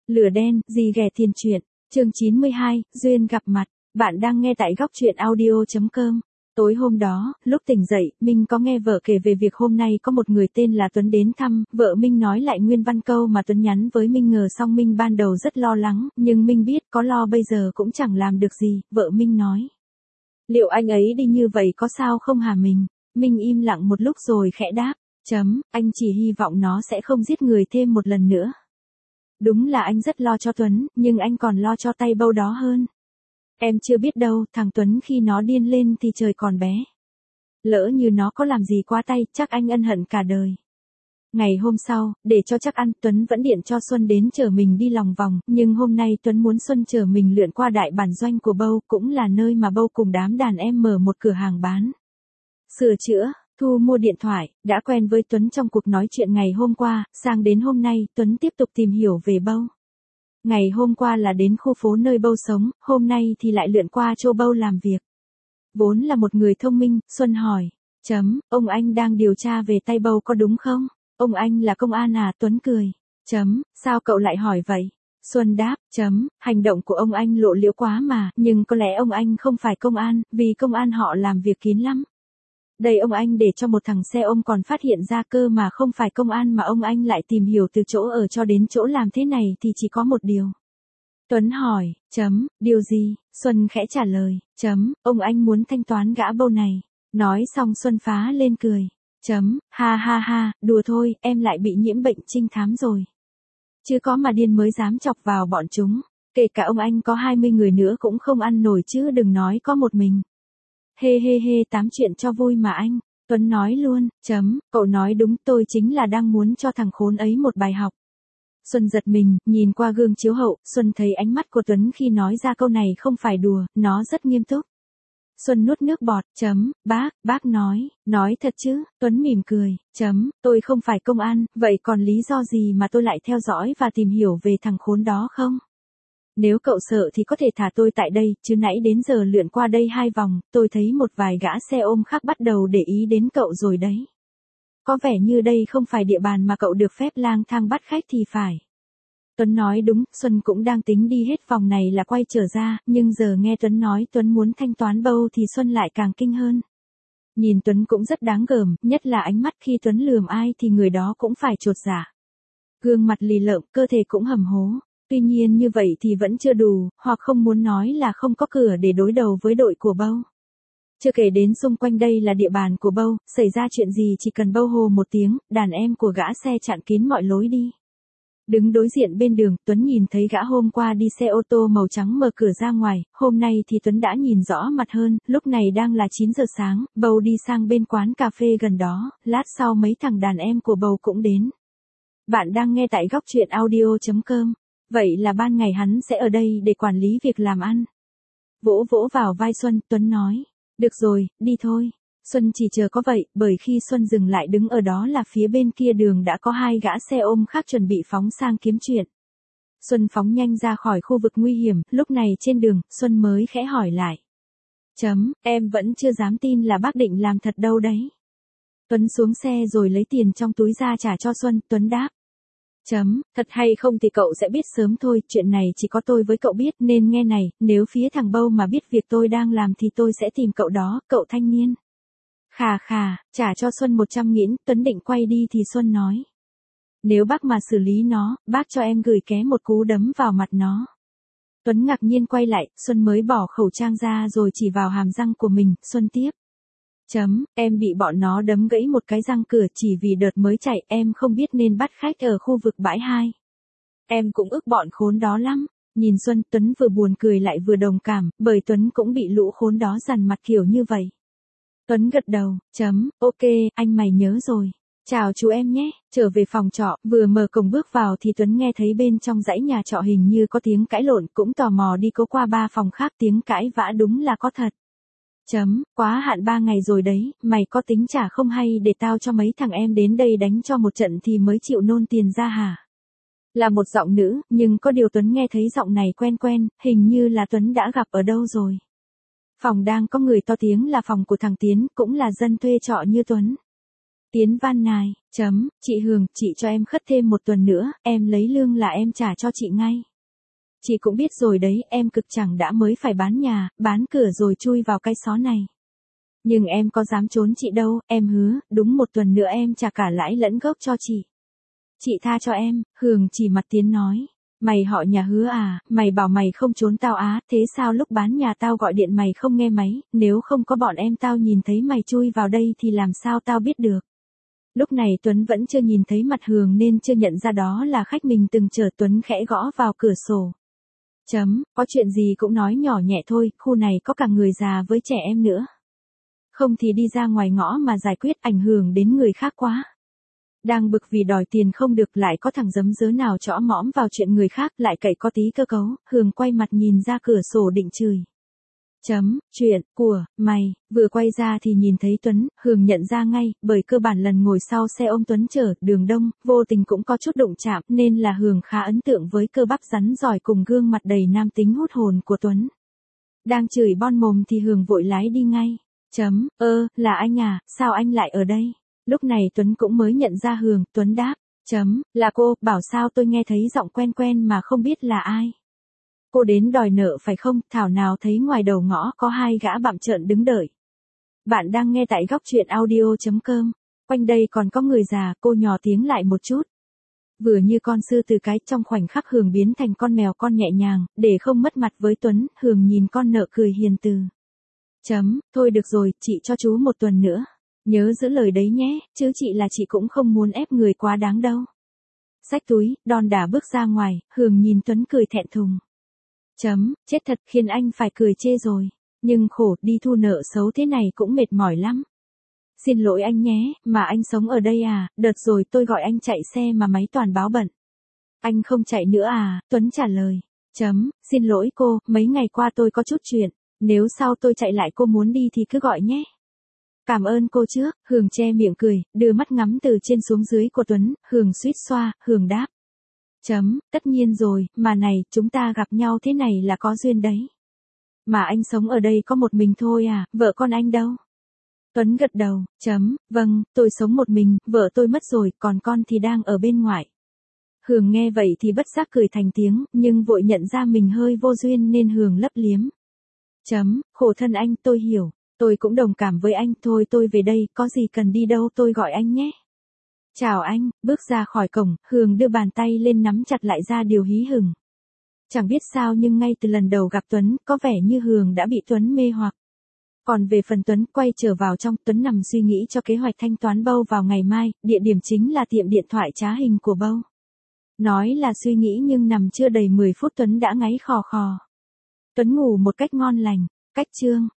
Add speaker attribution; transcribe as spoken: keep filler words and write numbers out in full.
Speaker 1: Lửa đen, gì ghẻ tiền truyện, chương chín mươi hai, duyên gặp mặt, bạn đang nghe tại góc truyện audio chấm com. Tối hôm đó, lúc tỉnh dậy, Minh có nghe vợ kể về việc hôm nay có một người tên là Tuấn đến thăm, vợ Minh nói lại nguyên văn câu mà Tuấn nhắn với Minh ngờ xong Minh ban đầu rất lo lắng, nhưng Minh biết có lo bây giờ cũng chẳng làm được gì, vợ Minh nói. Liệu anh ấy đi như vậy có sao không hả mình? Minh im lặng một lúc rồi khẽ đáp, chấm, anh chỉ hy vọng nó sẽ không giết người thêm một lần nữa. Đúng là anh rất lo cho Tuấn, nhưng anh còn lo cho tay bâu đó hơn. Em chưa biết đâu, thằng Tuấn khi nó điên lên thì trời còn bé. Lỡ như nó có làm gì quá tay, chắc anh ân hận cả đời. Ngày hôm sau, để cho chắc ăn, Tuấn vẫn điện cho Xuân đến chở mình đi lòng vòng, nhưng hôm nay Tuấn muốn Xuân chở mình lượn qua đại bản doanh của bâu, cũng là nơi mà bâu cùng đám đàn em mở một cửa hàng bán sửa chữa, thu mua điện thoại. Đã quen với Tuấn trong cuộc nói chuyện ngày hôm qua, sang đến hôm nay, Tuấn tiếp tục tìm hiểu về bâu. Ngày hôm qua là đến khu phố nơi bâu sống, hôm nay thì lại lượn qua chỗ bâu làm việc. Vốn là một người thông minh, Xuân hỏi, chấm, ông anh đang điều tra về tay bâu có đúng không? Ông anh là công an à? Tuấn cười, chấm, sao cậu lại hỏi vậy? Xuân đáp, chấm, hành động của ông anh lộ liễu quá mà, nhưng có lẽ ông anh không phải công an, vì công an họ làm việc kín lắm. Đây ông anh để cho một thằng xe ôm còn phát hiện ra cơ mà không phải công an mà ông anh lại tìm hiểu từ chỗ ở cho đến chỗ làm thế này thì chỉ có một điều. Tuấn hỏi, chấm, điều gì? Xuân khẽ trả lời, chấm, ông anh muốn thanh toán gã bâu này. Nói xong Xuân phá lên cười, chấm, ha ha ha, đùa thôi, em lại bị nhiễm bệnh trinh thám rồi. Chứ có mà điên mới dám chọc vào bọn chúng, kể cả ông anh có hai mươi người nữa cũng không ăn nổi chứ đừng nói có một mình. Hê hê hê, tám chuyện cho vui mà anh. Tuấn nói luôn, chấm, cậu nói đúng, tôi chính là đang muốn cho thằng khốn ấy một bài học. Xuân giật mình, nhìn qua gương chiếu hậu, Xuân thấy ánh mắt của Tuấn khi nói ra câu này không phải đùa, nó rất nghiêm túc. Xuân nuốt nước bọt, chấm, bác, bác nói, nói thật chứ? Tuấn mỉm cười, chấm, tôi không phải công an, vậy còn lý do gì mà tôi lại theo dõi và tìm hiểu về thằng khốn đó không? Nếu cậu sợ thì có thể thả tôi tại đây, chứ nãy đến giờ lượn qua đây hai vòng, tôi thấy một vài gã xe ôm khác bắt đầu để ý đến cậu rồi đấy. Có vẻ như đây không phải địa bàn mà cậu được phép lang thang bắt khách thì phải. Tuấn nói đúng, Xuân cũng đang tính đi hết vòng này là quay trở ra, nhưng giờ nghe Tuấn nói Tuấn muốn thanh toán bâu thì Xuân lại càng kinh hơn. Nhìn Tuấn cũng rất đáng gờm, nhất là ánh mắt khi Tuấn lườm ai thì người đó cũng phải chột dạ. Gương mặt lì lợm, cơ thể cũng hầm hố. Tuy nhiên như vậy thì vẫn chưa đủ, hoặc không muốn nói là không có cửa để đối đầu với đội của bâu. Chưa kể đến xung quanh đây là địa bàn của bâu, xảy ra chuyện gì chỉ cần bâu hồ một tiếng, đàn em của gã xe chặn kín mọi lối đi. Đứng đối diện bên đường, Tuấn nhìn thấy gã hôm qua đi xe ô tô màu trắng mở cửa ra ngoài, hôm nay thì Tuấn đã nhìn rõ mặt hơn, lúc này đang là chín giờ sáng, bâu đi sang bên quán cà phê gần đó, lát sau mấy thằng đàn em của bâu cũng đến. Bạn đang nghe tại góc truyện audio chấm com. Vậy là ban ngày hắn sẽ ở đây để quản lý việc làm ăn. Vỗ vỗ vào vai Xuân, Tuấn nói, được rồi, đi thôi. Xuân chỉ chờ có vậy, bởi khi Xuân dừng lại đứng ở đó là phía bên kia đường đã có hai gã xe ôm khác chuẩn bị phóng sang kiếm chuyện. Xuân phóng nhanh ra khỏi khu vực nguy hiểm, lúc này trên đường, Xuân mới khẽ hỏi lại. Chấm, em vẫn chưa dám tin là bác định làm thật đâu đấy. Tuấn xuống xe rồi lấy tiền trong túi ra trả cho Xuân, Tuấn đáp. Chấm, thật hay không thì cậu sẽ biết sớm thôi, chuyện này chỉ có tôi với cậu biết nên nghe này, nếu phía thằng bâu mà biết việc tôi đang làm thì tôi sẽ tìm cậu đó, cậu thanh niên. Khà khà, trả cho Xuân một trăm nghìn, Tuấn định quay đi thì Xuân nói. Nếu bác mà xử lý nó, bác cho em gửi ké một cú đấm vào mặt nó. Tuấn ngạc nhiên quay lại, Xuân mới bỏ khẩu trang ra rồi chỉ vào hàm răng của mình, Xuân tiếp. Chấm, em bị bọn nó đấm gãy một cái răng cửa chỉ vì đợt mới chạy, em không biết nên bắt khách ở khu vực bãi hai. Em cũng ức bọn khốn đó lắm. Nhìn Xuân, Tuấn vừa buồn cười lại vừa đồng cảm, bởi Tuấn cũng bị lũ khốn đó dằn mặt kiểu như vậy. Tuấn gật đầu, chấm, ok, anh mày nhớ rồi. Chào chú em nhé. Trở về phòng trọ, vừa mở cổng bước vào thì Tuấn nghe thấy bên trong dãy nhà trọ hình như có tiếng cãi lộn, cũng tò mò đi cố qua ba phòng khác, tiếng cãi vã đúng là có thật. Chấm, quá hạn ba ngày rồi đấy, mày có tính trả không hay để tao cho mấy thằng em đến đây đánh cho một trận thì mới chịu nôn tiền ra hả? Là một giọng nữ, nhưng có điều Tuấn nghe thấy giọng này quen quen, hình như là Tuấn đã gặp ở đâu rồi. Phòng đang có người to tiếng là phòng của thằng Tiến, cũng là dân thuê trọ như Tuấn. Tiến van nài, chấm, chị Hường, chị cho em khất thêm một tuần nữa, em lấy lương là em trả cho chị ngay. Chị cũng biết rồi đấy, em cực chẳng đã mới phải bán nhà, bán cửa rồi chui vào cái xó này. Nhưng em có dám trốn chị đâu, em hứa, đúng một tuần nữa em trả cả lãi lẫn gốc cho chị. Chị tha cho em, Hường chỉ mặt Tiến nói. Mày họ nhà Hứa à, mày bảo mày không trốn tao á, thế sao lúc bán nhà tao gọi điện mày không nghe máy, nếu không có bọn em tao nhìn thấy mày chui vào đây thì làm sao tao biết được. Lúc này Tuấn vẫn chưa nhìn thấy mặt Hường nên chưa nhận ra đó là khách mình từng chờ. Tuấn khẽ gõ vào cửa sổ. Chấm, có chuyện gì cũng nói nhỏ nhẹ thôi, khu này có cả người già với trẻ em nữa. Không thì đi ra ngoài ngõ mà giải quyết, ảnh hưởng đến người khác quá. Đang bực vì đòi tiền không được, lại có thằng giấm dớ nào chõ mõm vào chuyện người khác, lại cậy có tí cơ cấu, Hường quay mặt nhìn ra cửa sổ định chửi. Chấm, chuyện, của, mày, vừa quay ra thì nhìn thấy Tuấn, Hường nhận ra ngay, bởi cơ bản lần ngồi sau xe ôm Tuấn chở, đường đông, vô tình cũng có chút đụng chạm, nên là Hường khá ấn tượng với cơ bắp rắn giỏi cùng gương mặt đầy nam tính hút hồn của Tuấn. Đang chửi bon mồm thì Hường vội lái đi ngay. Chấm, ơ, là anh à, sao anh lại ở đây? Lúc này Tuấn cũng mới nhận ra Hường, Tuấn đáp. Chấm, là cô, bảo sao tôi nghe thấy giọng quen quen mà không biết là ai. Cô đến đòi nợ phải không, thảo nào thấy ngoài đầu ngõ có hai gã bặm trợn đứng đợi. Bạn đang nghe tại góc truyện audio.com. Quanh đây còn có người già, cô nhỏ tiếng lại một chút. Vừa như con sư tử cái, trong khoảnh khắc Hường biến thành con mèo con nhẹ nhàng, để không mất mặt với Tuấn, Hường nhìn con nợ cười hiền từ. Chấm, thôi được rồi, chị cho chú một tuần nữa. Nhớ giữ lời đấy nhé, chứ chị là chị cũng không muốn ép người quá đáng đâu. Xách túi, đon đả bước ra ngoài, Hường nhìn Tuấn cười thẹn thùng. Chấm, chết thật, khiến anh phải cười chê rồi. Nhưng khổ, đi thu nợ xấu thế này cũng mệt mỏi lắm. Xin lỗi anh nhé, mà anh sống ở đây à, đợt rồi tôi gọi anh chạy xe mà máy toàn báo bận. Anh không chạy nữa à, Tuấn trả lời. Chấm, xin lỗi cô, mấy ngày qua tôi có chút chuyện, nếu sau tôi chạy lại cô muốn đi thì cứ gọi nhé. Cảm ơn cô trước, Hường che miệng cười, đưa mắt ngắm từ trên xuống dưới của Tuấn, Hường suýt xoa, Hường đáp. Chấm, tất nhiên rồi, mà này, chúng ta gặp nhau thế này là có duyên đấy. Mà anh sống ở đây có một mình thôi à, vợ con anh đâu? Tuấn gật đầu, chấm, vâng, tôi sống một mình, vợ tôi mất rồi, còn con thì đang ở bên ngoài. Hường nghe vậy thì bất giác cười thành tiếng, nhưng vội nhận ra mình hơi vô duyên nên Hường lấp liếm. Chấm, khổ thân anh, tôi hiểu, tôi cũng đồng cảm với anh, thôi tôi về đây, có gì cần đi đâu tôi gọi anh nhé. Chào anh, bước ra khỏi cổng, Hường đưa bàn tay lên nắm chặt lại ra điều hí hửng. Chẳng biết sao nhưng ngay từ lần đầu gặp Tuấn, có vẻ như Hường đã bị Tuấn mê hoặc. Còn về phần Tuấn quay trở vào trong, Tuấn nằm suy nghĩ cho kế hoạch thanh toán Bâu vào ngày mai, địa điểm chính là tiệm điện thoại trá hình của Bâu. Nói là suy nghĩ nhưng nằm chưa đầy mười phút Tuấn đã ngáy khò khò. Tuấn ngủ một cách ngon lành, cách chương.